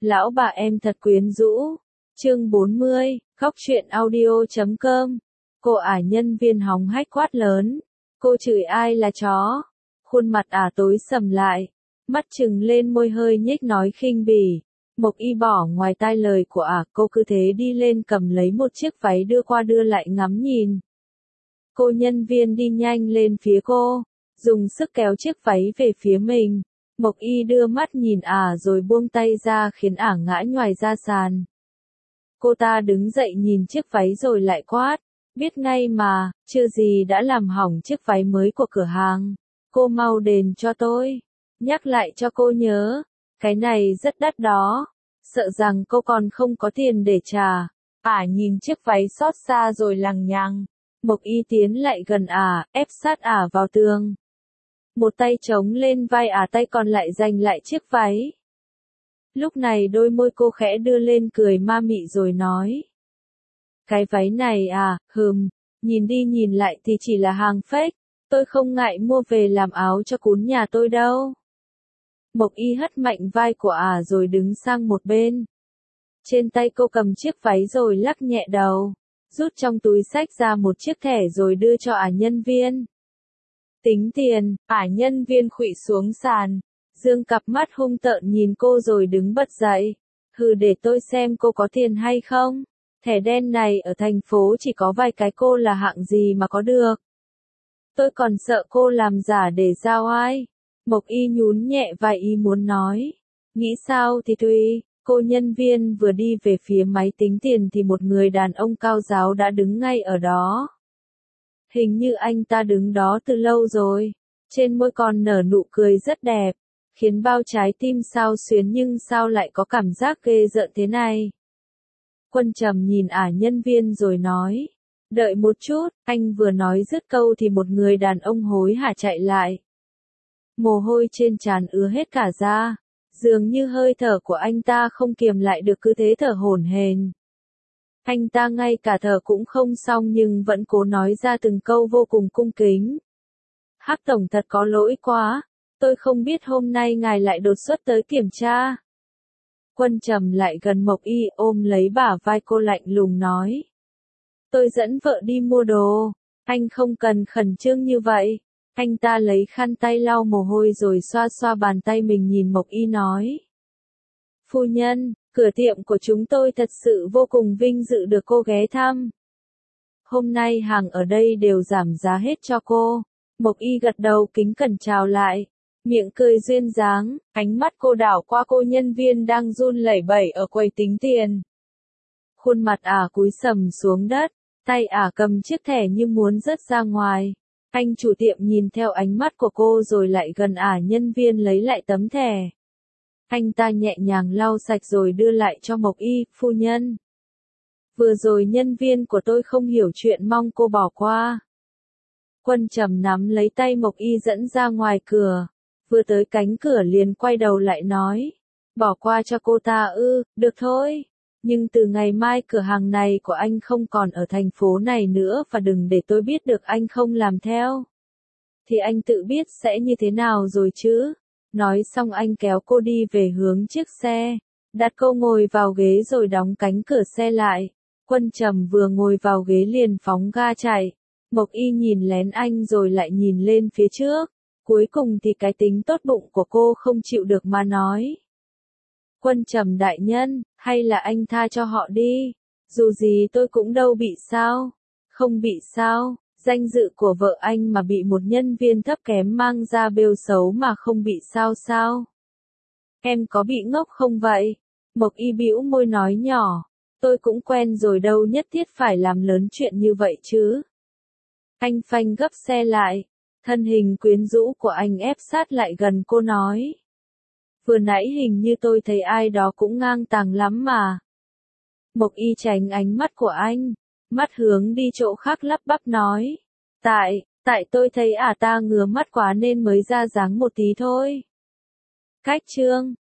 Lão bà em thật quyến rũ. Chương 40, khóc chuyện audio.com. Cô ả nhân viên hóng hách quát lớn. Cô chửi ai là chó? Khuôn mặt ả tối sầm lại. Mắt trừng lên môi hơi nhếch nói khinh bỉ. Mộc Y bỏ ngoài tai lời của ả, cô cứ thế đi lên cầm lấy một chiếc váy đưa qua đưa lại ngắm nhìn. Cô nhân viên đi nhanh lên phía cô, dùng sức kéo chiếc váy về phía mình. Mộc Y đưa mắt nhìn ả rồi buông tay ra khiến ả ngã nhoài ra sàn. Cô ta đứng dậy nhìn chiếc váy rồi lại quát, biết ngay mà, chưa gì đã làm hỏng chiếc váy mới của cửa hàng. Cô mau đền cho tôi, nhắc lại cho cô nhớ, cái này rất đắt đó, sợ rằng cô còn không có tiền để trả. Ả nhìn chiếc váy xót xa rồi lằng nhằng. Mộc Y tiến lại gần ả, ép sát ả vào tường. Một tay chống lên vai ả, tay còn lại giành lại chiếc váy. Lúc này đôi môi cô khẽ đưa lên cười ma mị rồi nói. Cái váy này à, nhìn đi nhìn lại thì chỉ là hàng fake, tôi không ngại mua về làm áo cho cún nhà tôi đâu. Mộc Y hất mạnh vai của ả rồi đứng sang một bên. Trên tay cô cầm chiếc váy rồi lắc nhẹ đầu, rút trong túi xách ra một chiếc thẻ rồi đưa cho ả nhân viên. Tính tiền, ả nhân viên khuỵu xuống sàn, dương cặp mắt hung tợn nhìn cô rồi đứng bật dậy. Hừ, để tôi xem cô có tiền hay không. Thẻ đen này ở thành phố chỉ có vài cái, cô là hạng gì mà có được. Tôi còn sợ cô làm giả để giao ai. Mộc Y nhún nhẹ vai ý muốn nói. Nghĩ sao thì tùy. Cô nhân viên vừa đi về phía máy tính tiền thì một người đàn ông cao ráo đã đứng ngay ở đó. Hình như anh ta đứng đó từ lâu rồi. Trên môi còn nở nụ cười rất đẹp, khiến bao trái tim xao xuyến, nhưng sao lại có cảm giác ghê rợn thế này. Quân Trầm nhìn ả nhân viên rồi nói. Đợi một chút, anh vừa nói dứt câu thì một người đàn ông hối hả chạy lại. Mồ hôi trên trán ứa hết cả da. Dường như hơi thở của anh ta không kiềm lại được, cứ thế thở hổn hển. Anh ta ngay cả thở cũng không xong nhưng vẫn cố nói ra từng câu vô cùng cung kính. Hắc tổng thật có lỗi quá, tôi không biết hôm nay ngài lại đột xuất tới kiểm tra. Quân Trầm lại gần Mộc Y ôm lấy bả vai cô lạnh lùng nói. Tôi dẫn vợ đi mua đồ, anh không cần khẩn trương như vậy. Anh ta lấy khăn tay lau mồ hôi rồi xoa xoa bàn tay mình nhìn Mộc Y nói. Phu nhân, cửa tiệm của chúng tôi thật sự vô cùng vinh dự được cô ghé thăm. Hôm nay hàng ở đây đều giảm giá hết cho cô. Mộc Y gật đầu kính cẩn chào lại, miệng cười duyên dáng, ánh mắt cô đảo qua cô nhân viên đang run lẩy bẩy ở quầy tính tiền. Khuôn mặt ả cúi sầm xuống đất, tay ả cầm chiếc thẻ như muốn rớt ra ngoài. Anh chủ tiệm nhìn theo ánh mắt của cô rồi lại gần ả nhân viên lấy lại tấm thẻ. Anh ta nhẹ nhàng lau sạch rồi đưa lại cho Mộc Y, phu nhân. Vừa rồi nhân viên của tôi không hiểu chuyện, mong cô bỏ qua. Quân Trầm nắm lấy tay Mộc Y dẫn ra ngoài cửa. Vừa tới cánh cửa liền quay đầu lại nói. Bỏ qua cho cô ta ư, được thôi. Nhưng từ ngày mai cửa hàng này của anh không còn ở thành phố này nữa, và đừng để tôi biết được anh không làm theo. Thì anh tự biết sẽ như thế nào rồi chứ. Nói xong anh kéo cô đi về hướng chiếc xe, đặt cô ngồi vào ghế rồi đóng cánh cửa xe lại. Quân Trầm vừa ngồi vào ghế liền phóng ga chạy. Mộc Y nhìn lén anh rồi lại nhìn lên phía trước. Cuối cùng thì cái tính tốt bụng của cô không chịu được mà nói. Quân Trầm đại nhân, hay là anh tha cho họ đi. Dù gì tôi cũng đâu bị sao. Không bị sao, danh dự của vợ anh mà bị một nhân viên thấp kém mang ra bêu xấu mà không bị sao sao. Em có bị ngốc không vậy? Mộc Y bĩu môi nói nhỏ. Tôi cũng quen rồi, đâu nhất thiết phải làm lớn chuyện như vậy chứ. Anh phanh gấp xe lại. Thân hình quyến rũ của anh ép sát lại gần cô nói. Vừa nãy hình như tôi thấy ai đó cũng ngang tàng lắm mà. Mộc Y tránh ánh mắt của anh, mắt hướng đi chỗ khác lắp bắp nói. Tại tôi thấy ta ngứa mắt quá nên mới ra dáng một tí thôi. Cách chương